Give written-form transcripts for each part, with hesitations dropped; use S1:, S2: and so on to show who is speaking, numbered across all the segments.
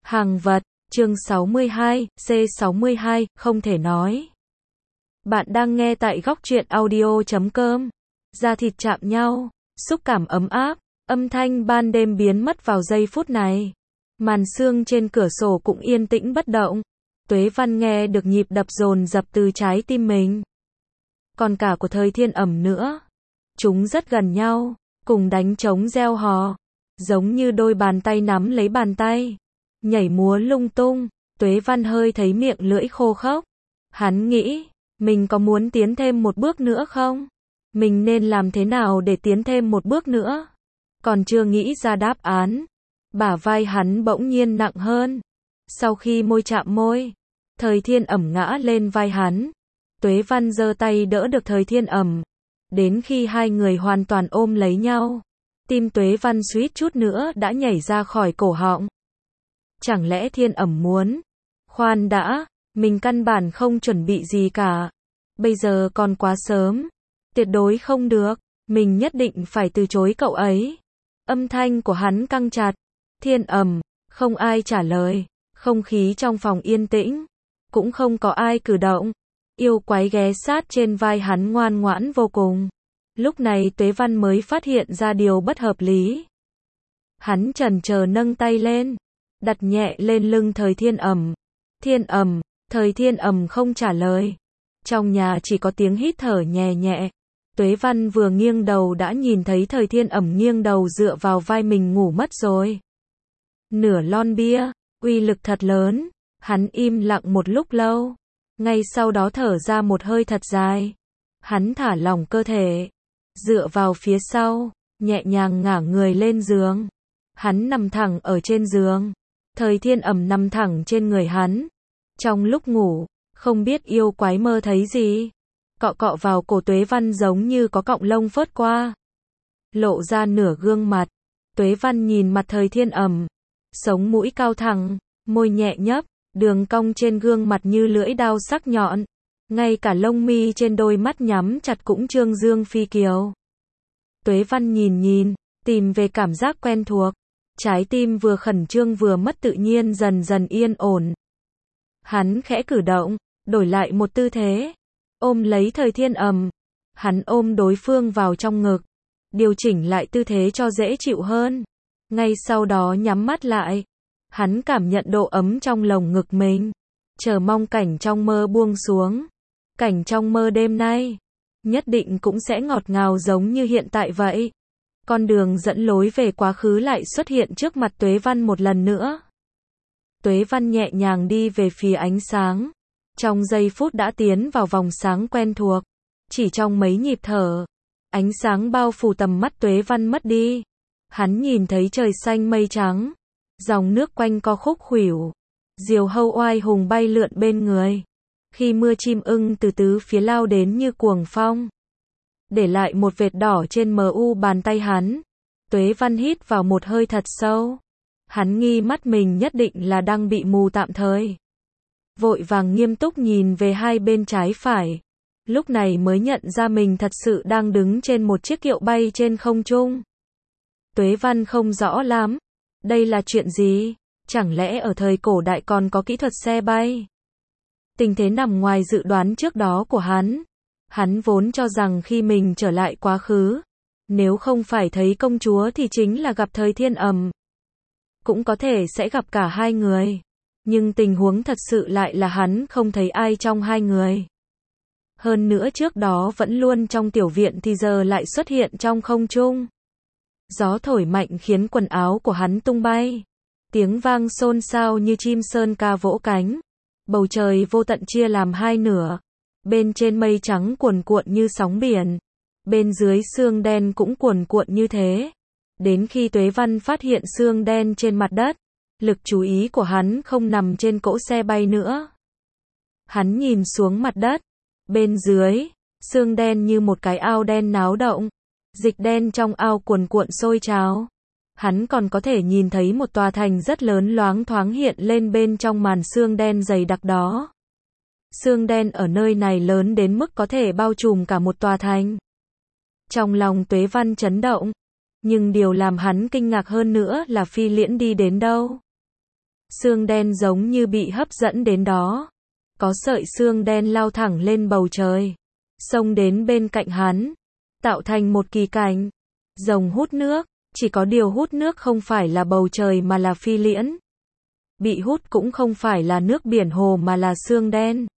S1: Hàng vật, chương 62, C62, không thể nói. Bạn đang nghe tại góc truyện audio.com. Da thịt chạm nhau, xúc cảm ấm áp, âm thanh ban đêm biến mất vào giây phút này. Màn sương trên cửa sổ cũng yên tĩnh bất động. Tuế Văn nghe được nhịp đập dồn dập từ trái tim mình. Còn cả của Thời Thiên Ẩm nữa. Chúng rất gần nhau, cùng đánh trống reo hò, giống như đôi bàn tay nắm lấy bàn tay, nhảy múa lung tung. Tuế Văn hơi thấy miệng lưỡi khô khốc. Hắn nghĩ, mình có muốn tiến thêm một bước nữa không? Mình nên làm thế nào để tiến thêm một bước nữa? Còn chưa nghĩ ra đáp án, bả vai hắn bỗng nhiên nặng hơn. Sau khi môi chạm môi, Thời Thiên Ẩm ngã lên vai hắn. Tuế Văn giơ tay đỡ được Thời Thiên Ẩm. Đến khi hai người hoàn toàn ôm lấy nhau, tim Tuế Văn suýt chút nữa đã nhảy ra khỏi cổ họng. Chẳng lẽ Thiên Ẩm muốn? Khoan đã, mình căn bản không chuẩn bị gì cả. Bây giờ còn quá sớm. Tuyệt đối không được, mình nhất định phải từ chối cậu ấy. Âm thanh của hắn căng chặt. Thiên Ẩm, không ai trả lời. Không khí trong phòng yên tĩnh, cũng không có ai cử động. Yêu quái ghé sát trên vai hắn ngoan ngoãn vô cùng. Lúc này Tuế Văn mới phát hiện ra điều bất hợp lý. Hắn chần chờ nâng tay lên, đặt nhẹ lên lưng Thời Thiên Ẩm. Thiên Ẩm, Thời Thiên Ẩm không trả lời. Trong nhà chỉ có tiếng hít thở nhẹ nhẹ. Tuế Văn vừa nghiêng đầu đã nhìn thấy Thời Thiên Ẩm nghiêng đầu dựa vào vai mình ngủ mất rồi. Nửa lon bia, uy lực thật lớn. Hắn im lặng một lúc lâu. Ngay sau đó thở ra một hơi thật dài. Hắn thả lỏng cơ thể, dựa vào phía sau, nhẹ nhàng ngả người lên giường. Hắn nằm thẳng ở trên giường. Thời Thiên Ẩm nằm thẳng trên người hắn. Trong lúc ngủ, không biết yêu quái mơ thấy gì. Cọ cọ vào cổ Tuế Văn giống như có cọng lông phớt qua. Lộ ra nửa gương mặt. Tuế Văn nhìn mặt Thời Thiên Ẩm. Sống mũi cao thẳng, môi nhẹ nhấp. Đường cong trên gương mặt như lưỡi dao sắc nhọn. Ngay cả lông mi trên đôi mắt nhắm chặt cũng trương dương phi kiều. Tuế Văn nhìn, tìm về cảm giác quen thuộc. Trái tim vừa khẩn trương vừa mất tự nhiên dần dần yên ổn. Hắn khẽ cử động, đổi lại một tư thế. Ôm lấy Thời Thiên Ẩm. Hắn ôm đối phương vào trong ngực. Điều chỉnh lại tư thế cho dễ chịu hơn. Ngay sau đó nhắm mắt lại. Hắn cảm nhận độ ấm trong lồng ngực mình. Chờ mong cảnh trong mơ buông xuống. Cảnh trong mơ đêm nay nhất định cũng sẽ ngọt ngào giống như hiện tại vậy. Con đường dẫn lối về quá khứ lại xuất hiện trước mặt Tuế Văn một lần nữa. Tuế Văn nhẹ nhàng đi về phía ánh sáng. Trong giây phút đã tiến vào vòng sáng quen thuộc. Chỉ trong mấy nhịp thở, ánh sáng bao phủ tầm mắt Tuế Văn mất đi. Hắn nhìn thấy trời xanh mây trắng. Dòng nước quanh co khúc khuỷu. Diều hâu oai hùng bay lượn bên người. Khi mưa chim ưng từ tứ phía lao đến như cuồng phong. Để lại một vệt đỏ trên mu bàn tay hắn. Tuế Văn hít vào một hơi thật sâu. Hắn nghi mắt mình nhất định là đang bị mù tạm thời. Vội vàng nghiêm túc nhìn về hai bên trái phải. Lúc này mới nhận ra mình thật sự đang đứng trên một chiếc kiệu bay trên không trung. Tuế Văn không rõ lắm. Đây là chuyện gì? Chẳng lẽ ở thời cổ đại còn có kỹ thuật xe bay? Tình thế nằm ngoài dự đoán trước đó của hắn. Hắn vốn cho rằng khi mình trở lại quá khứ, nếu không phải thấy công chúa thì chính là gặp Thời Thiên Ẩm. Cũng có thể sẽ gặp cả hai người. Nhưng tình huống thật sự lại là hắn không thấy ai trong hai người. Hơn nữa trước đó vẫn luôn trong tiểu viện thì giờ lại xuất hiện trong không trung. Gió thổi mạnh khiến quần áo của hắn tung bay. Tiếng vang xôn xao như chim sơn ca vỗ cánh. Bầu trời vô tận chia làm hai nửa. Bên trên mây trắng cuồn cuộn như sóng biển. Bên dưới sương đen cũng cuồn cuộn như thế. Đến khi Tuế Văn phát hiện sương đen trên mặt đất, lực chú ý của hắn không nằm trên cỗ xe bay nữa. Hắn nhìn xuống mặt đất. Bên dưới, sương đen như một cái ao đen náo động. Dịch đen trong ao cuồn cuộn sôi trào. Hắn còn có thể nhìn thấy một tòa thành rất lớn loáng thoáng hiện lên bên trong màn sương đen dày đặc đó. Sương đen ở nơi này lớn đến mức có thể bao trùm cả một tòa thành. Trong lòng Tuế Văn chấn động. Nhưng điều làm hắn kinh ngạc hơn nữa là Phi Liễn đi đến đâu. Xương đen giống như bị hấp dẫn đến đó. Có sợi xương đen lao thẳng lên bầu trời, xông đến bên cạnh hắn, tạo thành một kỳ cảnh. Rồng hút nước, chỉ có điều hút nước không phải là bầu trời mà là phi liễn. Bị hút cũng không phải là nước biển hồ mà là xương đen.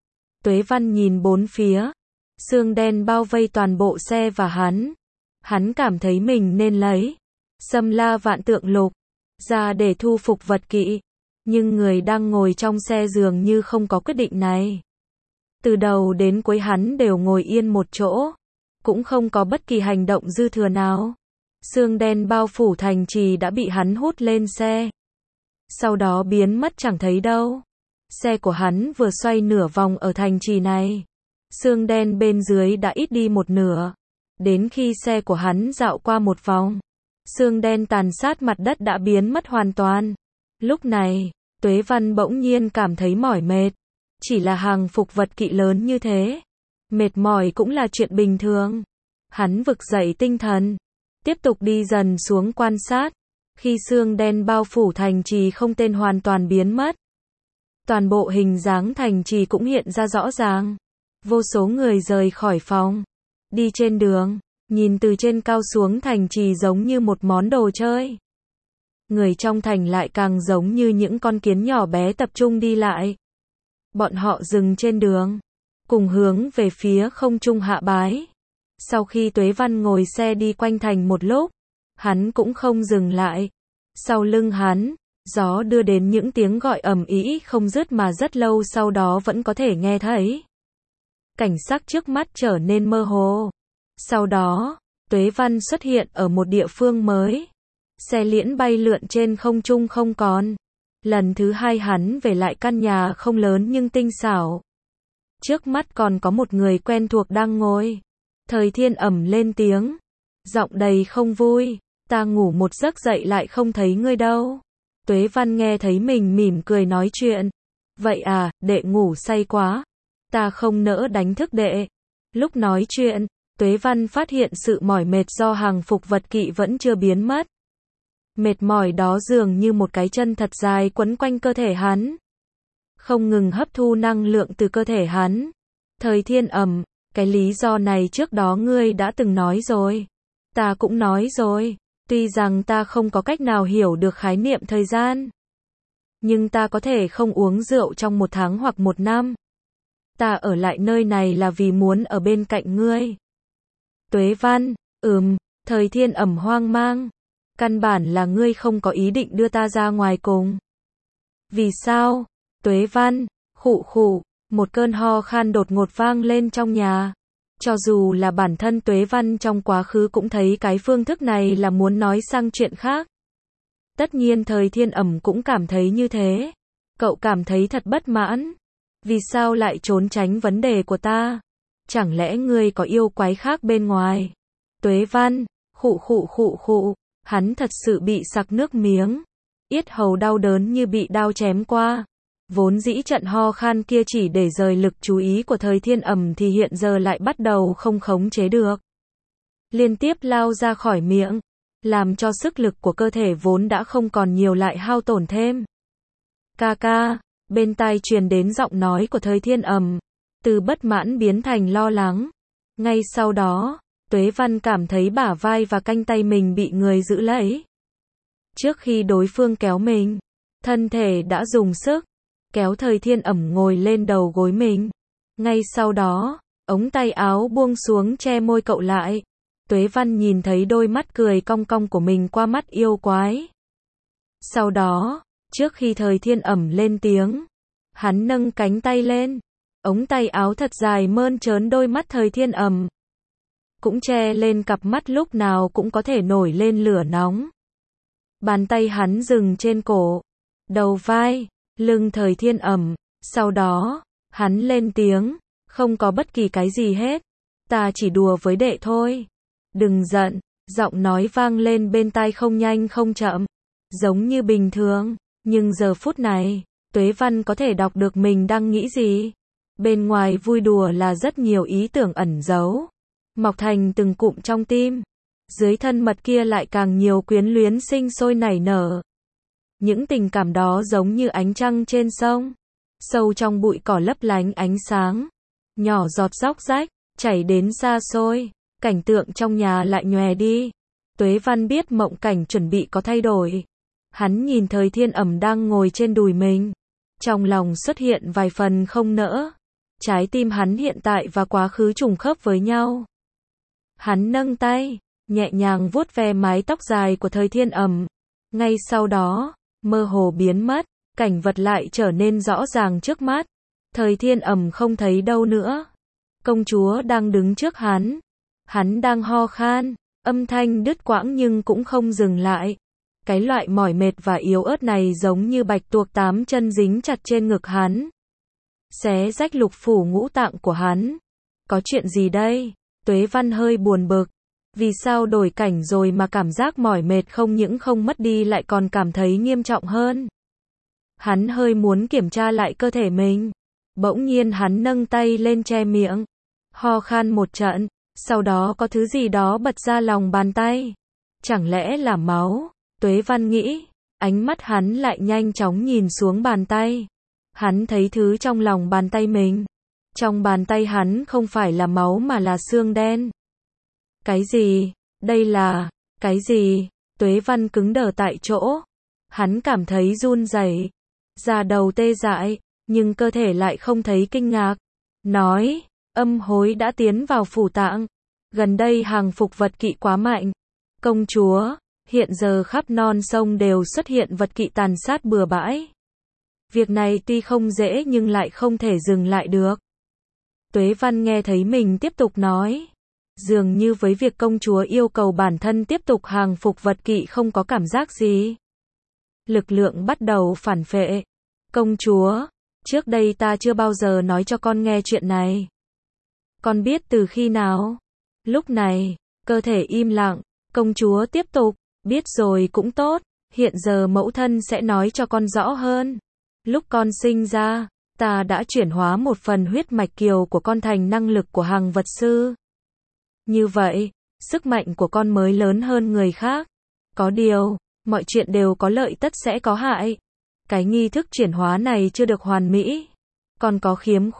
S1: Tuế Văn nhìn bốn phía, xương đen bao vây toàn bộ xe và hắn. Hắn cảm thấy mình nên lấy Xâm La Vạn Tượng Lục ra để thu phục vật kỵ. Nhưng người đang ngồi trong xe dường như không có quyết định này. Từ đầu đến cuối hắn đều ngồi yên một chỗ, cũng không có bất kỳ hành động dư thừa nào. Xương đen bao phủ thành trì đã bị hắn hút lên xe. Sau đó biến mất chẳng thấy đâu. Xe của hắn vừa xoay nửa vòng ở thành trì này. Xương đen bên dưới đã ít đi một nửa. Đến khi xe của hắn dạo qua một vòng, xương đen tàn sát mặt đất đã biến mất hoàn toàn. Lúc này, Tuế Văn bỗng nhiên cảm thấy mỏi mệt. Chỉ là hàng phục vật kỵ lớn như thế. Mệt mỏi cũng là chuyện bình thường. Hắn vực dậy tinh thần. Tiếp tục đi dần xuống quan sát. Khi xương đen bao phủ thành trì không tên hoàn toàn biến mất. Toàn bộ hình dáng thành trì cũng hiện ra rõ ràng. Vô số người rời khỏi phòng. Đi trên đường. Nhìn từ trên cao xuống thành trì giống như một món đồ chơi. Người trong thành lại càng giống như những con kiến nhỏ bé tập trung đi lại. Bọn họ dừng trên đường, cùng hướng về phía không trung hạ bái. Sau khi Tuế Văn ngồi xe đi quanh thành một lúc, hắn cũng không dừng lại. Sau lưng hắn, gió đưa đến những tiếng gọi ầm ĩ không dứt mà rất lâu sau đó vẫn có thể nghe thấy. Cảnh sắc trước mắt trở nên mơ hồ. Sau đó, Tuế Văn xuất hiện ở một địa phương mới. Xe liễn bay lượn trên không trung không còn. Lần thứ hai hắn về lại căn nhà không lớn nhưng tinh xảo. Trước mắt còn có một người quen thuộc đang ngồi. Thời Thiên ẩm lên tiếng. Giọng đầy không vui. Ta ngủ một giấc dậy lại không thấy ngươi đâu. Tuế Văn nghe thấy mình mỉm cười nói chuyện. Vậy à, đệ ngủ say quá. Ta không nỡ đánh thức đệ. Lúc nói chuyện, Tuế Văn phát hiện sự mỏi mệt do hàng phục vật kỵ vẫn chưa biến mất. Mệt mỏi đó dường như một cái chân thật dài quấn quanh cơ thể hắn. Không ngừng hấp thu năng lượng từ cơ thể hắn. Thời Thiên ẩm, cái lý do này trước đó ngươi đã từng nói rồi. Ta cũng nói rồi. Tuy rằng ta không có cách nào hiểu được khái niệm thời gian. Nhưng ta có thể không uống rượu trong 1 tháng hoặc 1 năm. Ta ở lại nơi này là vì muốn ở bên cạnh ngươi. Tuế Văn, Thời Thiên ẩm hoang mang. Căn bản là ngươi không có ý định đưa ta ra ngoài cùng. Vì sao? Tuế Văn, khụ khụ, một cơn ho khan đột ngột vang lên trong nhà. Cho dù là bản thân Tuế Văn trong quá khứ cũng thấy cái phương thức này là muốn nói sang chuyện khác. Tất nhiên Thời Thiên ẩm cũng cảm thấy như thế. Cậu cảm thấy thật bất mãn. Vì sao lại trốn tránh vấn đề của ta? Chẳng lẽ ngươi có yêu quái khác bên ngoài? Tuế Văn, khụ khụ khụ khụ. Hắn thật sự bị sặc nước miếng. Yết hầu đau đớn như bị đao chém qua. Vốn dĩ trận ho khan kia chỉ để rời lực chú ý của Thời Thiên ẩm thì hiện giờ lại bắt đầu không khống chế được. Liên tiếp lao ra khỏi miệng. Làm cho sức lực của cơ thể vốn đã không còn nhiều lại hao tổn thêm. Ca ca, bên tai truyền đến giọng nói của Thời Thiên ẩm. Từ bất mãn biến thành lo lắng. Ngay sau đó, Tuế Văn cảm thấy bả vai và cánh tay mình bị người giữ lấy. Trước khi đối phương kéo mình, thân thể đã dùng sức, kéo Thời Thiên ẩm ngồi lên đầu gối mình. Ngay sau đó, ống tay áo buông xuống che môi cậu lại. Tuế Văn nhìn thấy đôi mắt cười cong cong của mình qua mắt yêu quái. Sau đó, trước khi Thời Thiên ẩm lên tiếng, hắn nâng cánh tay lên. Ống tay áo thật dài mơn trớn đôi mắt Thời Thiên ẩm. Cũng che lên cặp mắt lúc nào cũng có thể nổi lên lửa nóng. Bàn tay hắn dừng trên cổ, đầu vai, lưng Thời Thiên ẩm. Sau đó, hắn lên tiếng, không có bất kỳ cái gì hết. Ta chỉ đùa với đệ thôi. Đừng giận, giọng nói vang lên bên tai không nhanh không chậm. Giống như bình thường, nhưng giờ phút này, Tuế Văn có thể đọc được mình đang nghĩ gì. Bên ngoài vui đùa là rất nhiều ý tưởng ẩn giấu. Mọc thành từng cụm trong tim. Dưới thân mật kia lại càng nhiều quyến luyến sinh sôi nảy nở. Những tình cảm đó giống như ánh trăng trên sông, sâu trong bụi cỏ lấp lánh ánh sáng, nhỏ giọt róc rách, chảy đến xa xôi, cảnh tượng trong nhà lại nhòe đi. Tuế Văn biết Mộng Cảnh chuẩn bị có thay đổi. Hắn nhìn Thời Thiên Ẩm đang ngồi trên đùi mình, trong lòng xuất hiện vài phần không nỡ. Trái tim hắn hiện tại và quá khứ trùng khớp với nhau. Hắn nâng tay, nhẹ nhàng vuốt ve mái tóc dài của Thời Thiên Ẩm. Ngay sau đó, mơ hồ biến mất, cảnh vật lại trở nên rõ ràng trước mắt. Thời Thiên Ẩm không thấy đâu nữa. Công chúa đang đứng trước hắn. Hắn đang ho khan, âm thanh đứt quãng nhưng cũng không dừng lại. Cái loại mỏi mệt và yếu ớt này giống như bạch tuộc 8 chân dính chặt trên ngực hắn, xé rách lục phủ ngũ tạng của hắn. Có chuyện gì đây? Tuế Văn hơi buồn bực. Vì sao đổi cảnh rồi mà cảm giác mỏi mệt không những không mất đi lại còn cảm thấy nghiêm trọng hơn? Hắn hơi muốn kiểm tra lại cơ thể mình. Bỗng nhiên hắn nâng tay lên che miệng, ho khan một trận, sau đó có thứ gì đó bật ra lòng bàn tay. Chẳng lẽ là máu? Tuế Văn nghĩ, ánh mắt hắn lại nhanh chóng nhìn xuống bàn tay. Hắn thấy thứ trong lòng bàn tay mình. Trong bàn tay hắn không phải là máu mà là xương đen. Cái gì? Đây là... cái gì? Tuế Văn cứng đờ tại chỗ. Hắn cảm thấy run rẩy, da đầu tê dại, nhưng cơ thể lại không thấy kinh ngạc. Nói, âm hối đã tiến vào phủ tạng. Gần đây hàng phục vật kỵ quá mạnh. Công chúa, hiện giờ khắp non sông đều xuất hiện vật kỵ tàn sát bừa bãi. Việc này tuy không dễ nhưng lại không thể dừng lại được. Tuế Văn nghe thấy mình tiếp tục nói. Dường như với việc công chúa yêu cầu bản thân tiếp tục hàng phục vật kỵ không có cảm giác gì. Lực lượng bắt đầu phản phệ. Công chúa, trước đây ta chưa bao giờ nói cho con nghe chuyện này. Con biết từ khi nào? Lúc này, cơ thể im lặng, công chúa tiếp tục, biết rồi cũng tốt, hiện giờ mẫu thân sẽ nói cho con rõ hơn. Lúc con sinh ra, ta đã chuyển hóa một phần huyết mạch kiều của con thành năng lực của hàng vật sư. Như vậy, sức mạnh của con mới lớn hơn người khác. Có điều, mọi chuyện đều có lợi tất sẽ có hại. Cái nghi thức chuyển hóa này chưa được hoàn mỹ. Con có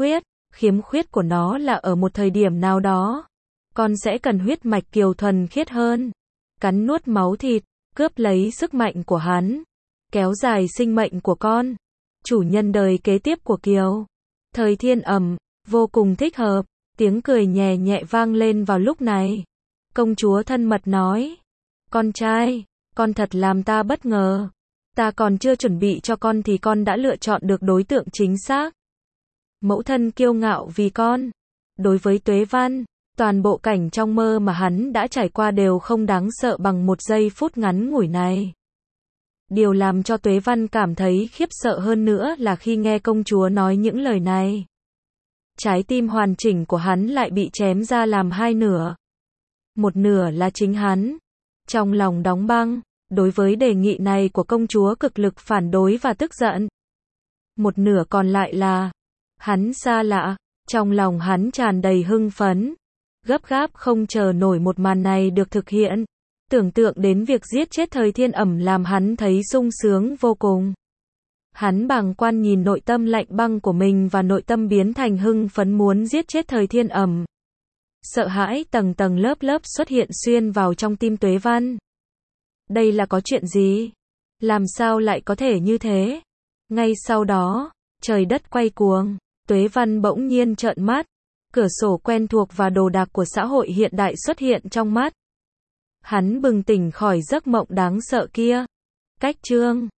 S1: khiếm khuyết của nó là ở một thời điểm nào đó. Con sẽ cần huyết mạch kiều thuần khiết hơn. Cắn nuốt máu thịt, cướp lấy sức mạnh của hắn. Kéo dài sinh mệnh của con. Chủ nhân đời kế tiếp của kiều. Thời Thiên Ẩm, vô cùng thích hợp. Tiếng cười nhẹ nhẹ vang lên vào lúc này. Công chúa thân mật nói. Con trai, con thật làm ta bất ngờ. Ta còn chưa chuẩn bị cho con thì con đã lựa chọn được đối tượng chính xác. Mẫu thân kiêu ngạo vì con. Đối với Tuế Văn, toàn bộ cảnh trong mơ mà hắn đã trải qua đều không đáng sợ bằng một giây phút ngắn ngủi này. Điều làm cho Tuế Văn cảm thấy khiếp sợ hơn nữa là khi nghe công chúa nói những lời này. Trái tim hoàn chỉnh của hắn lại bị chém ra làm hai nửa. Một nửa là chính hắn. Trong lòng đóng băng, đối với đề nghị này của công chúa cực lực phản đối và tức giận. Một nửa còn lại là hắn xa lạ, trong lòng hắn tràn đầy hưng phấn. Gấp gáp không chờ nổi một màn này được thực hiện. Tưởng tượng đến việc giết chết Thời Thiên Ẩm làm hắn thấy sung sướng vô cùng. Hắn bàng quan nhìn nội tâm lạnh băng của mình và nội tâm biến thành hưng phấn muốn giết chết Thời Thiên Ẩm. Sợ hãi tầng tầng lớp lớp xuất hiện xuyên vào trong tim Tuế Văn. Đây là có chuyện gì? Làm sao lại có thể như thế? Ngay sau đó, trời đất quay cuồng, Tuế Văn bỗng nhiên trợn mắt. Cửa sổ quen thuộc và đồ đạc của xã hội hiện đại xuất hiện trong mắt. Hắn bừng tỉnh khỏi giấc mộng đáng sợ kia. Cách chương